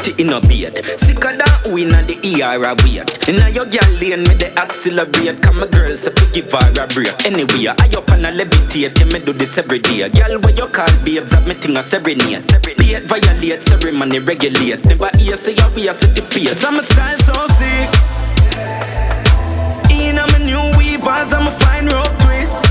pretty in a beard. Sicker than who inna the ER a weird. Inna your girl lane me the accelerate. Come my girl say fi give her a break. Anyway, I up and I levitate. Yeah, me do this every day. Girl, what you call babes have me thing a serenade. Be it violate, ceremony regulate. Never hear say ya we a set the pace. I'm a style so sick. Inna my new weavers, I'm a fine rope twist.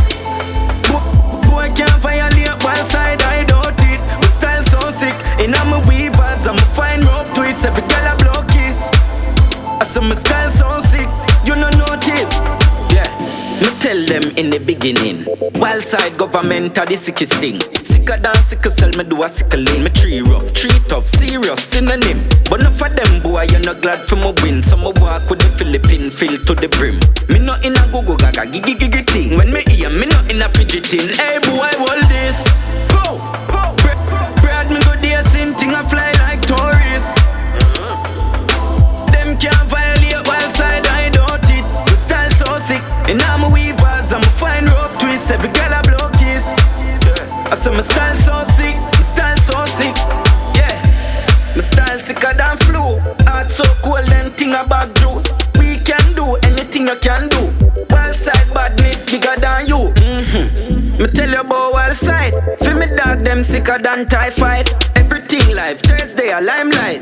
Boy can't violate while side I don't it. My style so sick. Inna my weavers, I'm a fine rope twist. Every girl a blow kiss. I say my style so sick. You no notice. Yeah. Me tell them in the beginning, wild side government are the sickest thing. Sicker than sickle cell, me do a sickle lane. Me tree rough, tree tough, serious synonym. But enough of them boy, you're not glad for my win. So me walk with the Philippine feel to the brim. Me not in a go-go gaga, gigi gigi thing. When me hear, me not in a fidgeting. Hey boy, hold this. Go! Brad me go there, same thing, I fly like tourists. Them can't violate wild side, I don't it. My style so sick, and I'm a weavers, I'm a fine rope twist. Every girl I blow kiss. I say my style so sick, my style so sick. Yeah, my style sicker than flu. Heart so cold and thing about juice. We can do anything you can do. Wild side badness bigger than you. Me tell you about wild side. Feel me dog them sicker than typhoid. Everything live, Thursday a limelight.